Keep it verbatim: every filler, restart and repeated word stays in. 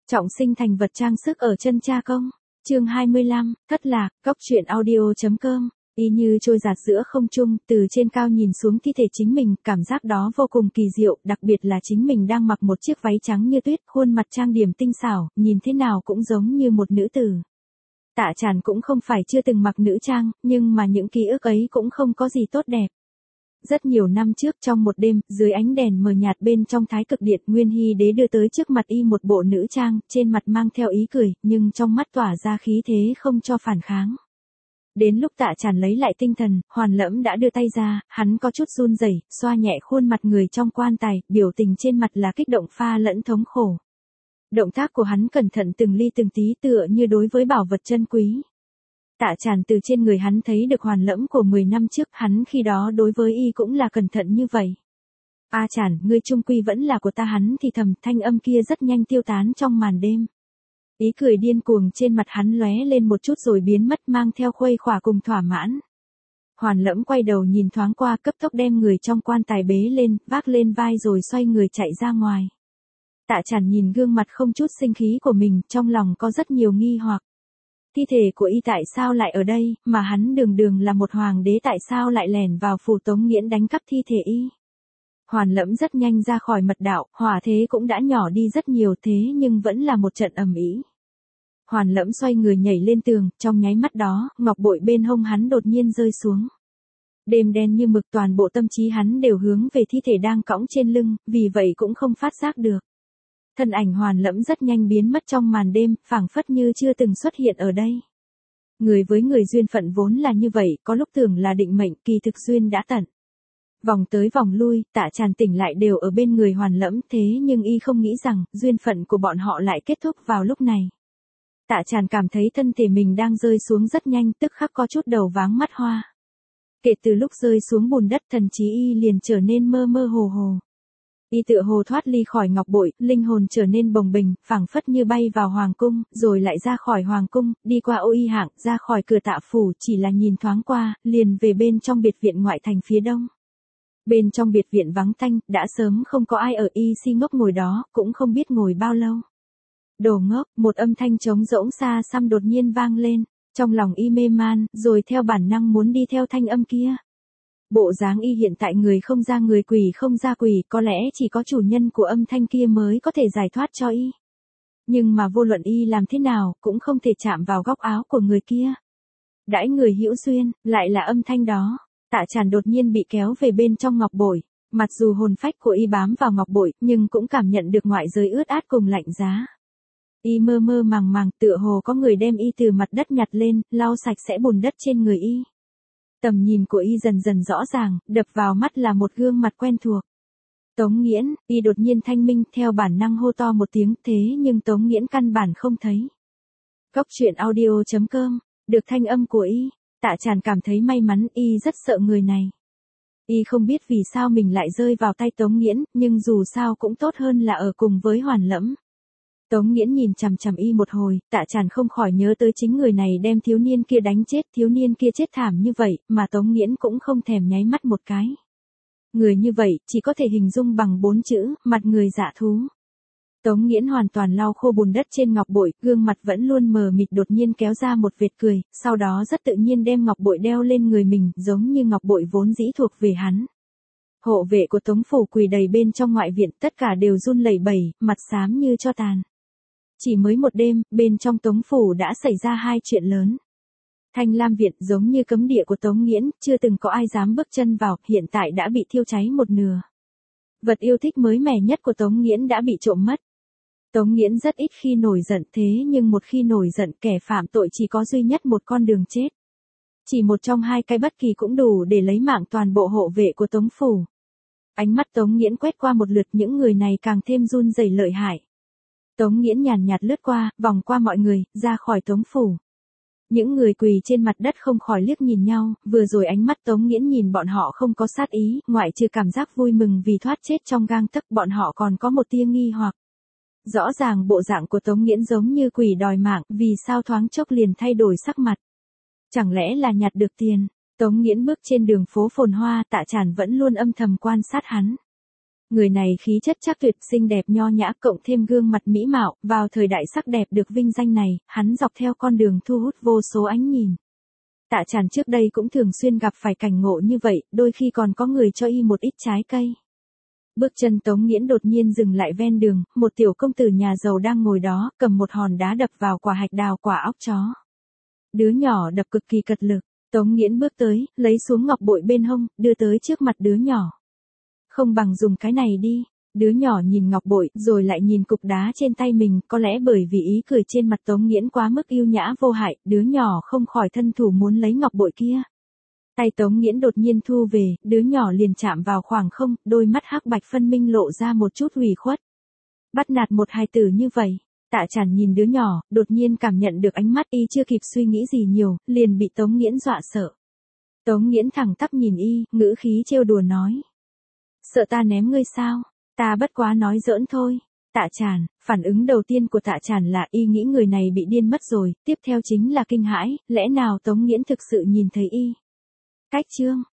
Trọng sinh thành vật trang sức ở chân cha công. Chương hai mươi lăm, thất lạc, góc truyện audio.com. Y như trôi dạt giữa không trung, từ trên cao nhìn xuống thi thể chính mình, cảm giác đó vô cùng kỳ diệu, đặc biệt là chính mình đang mặc một chiếc váy trắng như tuyết, khuôn mặt trang điểm tinh xảo, nhìn thế nào cũng giống như một nữ tử. Tạ Tràn cũng không phải chưa từng mặc nữ trang, nhưng mà những ký ức ấy cũng không có gì tốt đẹp. Rất nhiều năm trước trong một đêm, dưới ánh đèn mờ nhạt bên trong Thái Cực Điện, Nguyên Hy Đế đưa tới trước mặt y một bộ nữ trang, trên mặt mang theo ý cười, nhưng trong mắt tỏa ra khí thế không cho phản kháng. Đến lúc Tạ Tràn lấy lại tinh thần, Hoàn Lẫm đã đưa tay ra, hắn có chút run rẩy, xoa nhẹ khuôn mặt người trong quan tài, biểu tình trên mặt là kích động pha lẫn thống khổ. Động tác của hắn cẩn thận từng ly từng tí tựa như đối với bảo vật chân quý. Tạ Tràn từ trên người hắn thấy được Hoàn Lẫm của mười năm trước, hắn khi đó đối với y cũng là cẩn thận như vậy. A Tràn, ngươi chung quy vẫn là của ta, hắn thì thầm, thanh âm kia rất nhanh tiêu tán trong màn đêm. Ý cười điên cuồng trên mặt hắn lóe lên một chút rồi biến mất, mang theo khuây khỏa cùng thỏa mãn. Hoàn Lẫm quay đầu nhìn thoáng qua, cấp tốc đem người trong quan tài bế lên, vác lên vai rồi xoay người chạy ra ngoài. Tạ Tràn nhìn gương mặt không chút sinh khí của mình, trong lòng có rất nhiều nghi hoặc. Thi thể của y tại sao lại ở đây, mà hắn đường đường là một hoàng đế tại sao lại lẻn vào phủ Tống Nghiễn đánh cắp thi thể y. Hoàn Lẫm rất nhanh ra khỏi mật đạo, hỏa thế cũng đã nhỏ đi rất nhiều, thế nhưng vẫn là một trận ầm ĩ. Hoàn Lẫm xoay người nhảy lên tường, trong nháy mắt đó, ngọc bội bên hông hắn đột nhiên rơi xuống. Đêm đen như mực, toàn bộ tâm trí hắn đều hướng về thi thể đang cõng trên lưng, vì vậy cũng không phát giác được. Thân ảnh Hoàn Lẫm rất nhanh biến mất trong màn đêm, phảng phất như chưa từng xuất hiện ở đây. Người với người duyên phận vốn là như vậy, có lúc tưởng là định mệnh, kỳ thực duyên đã tận. Vòng tới vòng lui, Tạ Tràn tỉnh lại đều ở bên người Hoàn Lẫm, thế nhưng y không nghĩ rằng, duyên phận của bọn họ lại kết thúc vào lúc này. Tạ Tràn cảm thấy thân thể mình đang rơi xuống rất nhanh, tức khắc có chút đầu váng mắt hoa. Kể từ lúc rơi xuống bùn đất, thần trí y liền trở nên mơ mơ hồ hồ. Y tựa hồ thoát ly khỏi ngọc bội, linh hồn trở nên bồng bềnh, phảng phất như bay vào hoàng cung, rồi lại ra khỏi hoàng cung, đi qua ô y hạng, ra khỏi cửa Tạ phủ, chỉ là nhìn thoáng qua, liền về bên trong biệt viện ngoại thành phía đông. Bên trong biệt viện vắng tanh, đã sớm không có ai ở, y si ngốc ngồi đó, cũng không biết ngồi bao lâu. Đồ ngốc, một âm thanh trống rỗng xa xăm đột nhiên vang lên, trong lòng y mê man, rồi theo bản năng muốn đi theo thanh âm kia. Bộ dáng y hiện tại người không ra người, quỷ không ra quỷ, có lẽ chỉ có chủ nhân của âm thanh kia mới có thể giải thoát cho y. Nhưng mà vô luận y làm thế nào, cũng không thể chạm vào góc áo của người kia. Đãi người hữu duyên, lại là âm thanh đó. Tạ Tràn đột nhiên bị kéo về bên trong ngọc bội, mặc dù hồn phách của y bám vào ngọc bội, nhưng cũng cảm nhận được ngoại giới ướt át cùng lạnh giá. Y mơ mơ màng màng, tựa hồ có người đem y từ mặt đất nhặt lên, lau sạch sẽ bùn đất trên người y. Tầm nhìn của y dần dần rõ ràng, đập vào mắt là một gương mặt quen thuộc. Tống Nghiễn, y đột nhiên thanh minh, theo bản năng hô to một tiếng, thế nhưng Tống Nghiễn căn bản không thấy. Góc truyện audio.com, được thanh âm của y, Tạ Tràn cảm thấy may mắn, y rất sợ người này. Y không biết vì sao mình lại rơi vào tay Tống Nghiễn, nhưng dù sao cũng tốt hơn là ở cùng với Hoàn Lẫm. Tống Nghiễn nhìn chằm chằm y một hồi, Tạ Tràn không khỏi nhớ tới chính người này đem thiếu niên kia đánh chết, thiếu niên kia chết thảm như vậy, mà Tống Nghiễn cũng không thèm nháy mắt một cái. Người như vậy, chỉ có thể hình dung bằng bốn chữ, mặt người dạ thú. Tống Nghiễn hoàn toàn lau khô bùn đất trên ngọc bội, gương mặt vẫn luôn mờ mịt, đột nhiên kéo ra một vệt cười, sau đó rất tự nhiên đem ngọc bội đeo lên người mình, giống như ngọc bội vốn dĩ thuộc về hắn. Hộ vệ của Tống phủ quỳ đầy bên trong ngoại viện, tất cả đều run lẩy bẩy, mặt xám như tro tàn. Chỉ mới một đêm, bên trong Tống phủ đã xảy ra hai chuyện lớn. Thanh Lam viện giống như cấm địa của Tống Nghiễn, chưa từng có ai dám bước chân vào, hiện tại đã bị thiêu cháy một nửa. Vật yêu thích mới mẻ nhất của Tống Nghiễn đã bị trộm mất. Tống Nghiễn rất ít khi nổi giận, thế nhưng một khi nổi giận, kẻ phạm tội chỉ có duy nhất một con đường chết. Chỉ một trong hai cái bất kỳ cũng đủ để lấy mạng toàn bộ hộ vệ của Tống phủ. Ánh mắt Tống Nghiễn quét qua một lượt, những người này càng thêm run rẩy lợi hại. Tống Nghiễn nhàn nhạt lướt qua, vòng qua mọi người, ra khỏi Tống phủ. Những người quỳ trên mặt đất không khỏi liếc nhìn nhau, vừa rồi ánh mắt Tống Nghiễn nhìn bọn họ không có sát ý, ngoại trừ cảm giác vui mừng vì thoát chết trong gang tấc, bọn họ còn có một tia nghi hoặc. Rõ ràng bộ dạng của Tống Nghiễn giống như quỷ đòi mạng, vì sao thoáng chốc liền thay đổi sắc mặt. Chẳng lẽ là nhặt được tiền? Tống Nghiễn bước trên đường phố phồn hoa, Tạ Tràn vẫn luôn âm thầm quan sát hắn. Người này khí chất chắc tuyệt, xinh đẹp nho nhã cộng thêm gương mặt mỹ mạo, vào thời đại sắc đẹp được vinh danh này, hắn dọc theo con đường thu hút vô số ánh nhìn. Tạ Tràn trước đây cũng thường xuyên gặp phải cảnh ngộ như vậy, đôi khi còn có người cho y một ít trái cây. Bước chân Tống Nghiễn đột nhiên dừng lại ven đường, một tiểu công tử nhà giàu đang ngồi đó, cầm một hòn đá đập vào quả hạch đào quả óc chó. Đứa nhỏ đập cực kỳ cật lực, Tống Nghiễn bước tới, lấy xuống ngọc bội bên hông, đưa tới trước mặt đứa nhỏ. Không bằng dùng cái này đi. Đứa nhỏ nhìn ngọc bội, rồi lại nhìn cục đá trên tay mình, có lẽ bởi vì ý cười trên mặt Tống Nghiễn quá mức yêu nhã vô hại, đứa nhỏ không khỏi thân thủ muốn lấy ngọc bội kia. Tay Tống Nghiễn đột nhiên thu về, đứa nhỏ liền chạm vào khoảng không, đôi mắt hắc bạch phân minh lộ ra một chút ủy khuất. Bắt nạt một hài tử như vậy. Tạ Tràn nhìn đứa nhỏ, đột nhiên cảm nhận được ánh mắt, y chưa kịp suy nghĩ gì nhiều, liền bị Tống Nghiễn dọa sợ. Tống Nghiễn thẳng tắp nhìn y, ngữ khí trêu đùa nói. Sợ ta ném ngươi sao? Ta bất quá nói giỡn thôi. Tạ Tràn, phản ứng đầu tiên của Tạ Tràn là y nghĩ người này bị điên mất rồi, tiếp theo chính là kinh hãi, lẽ nào Tống Nghiễn thực sự nhìn thấy y? Cách chương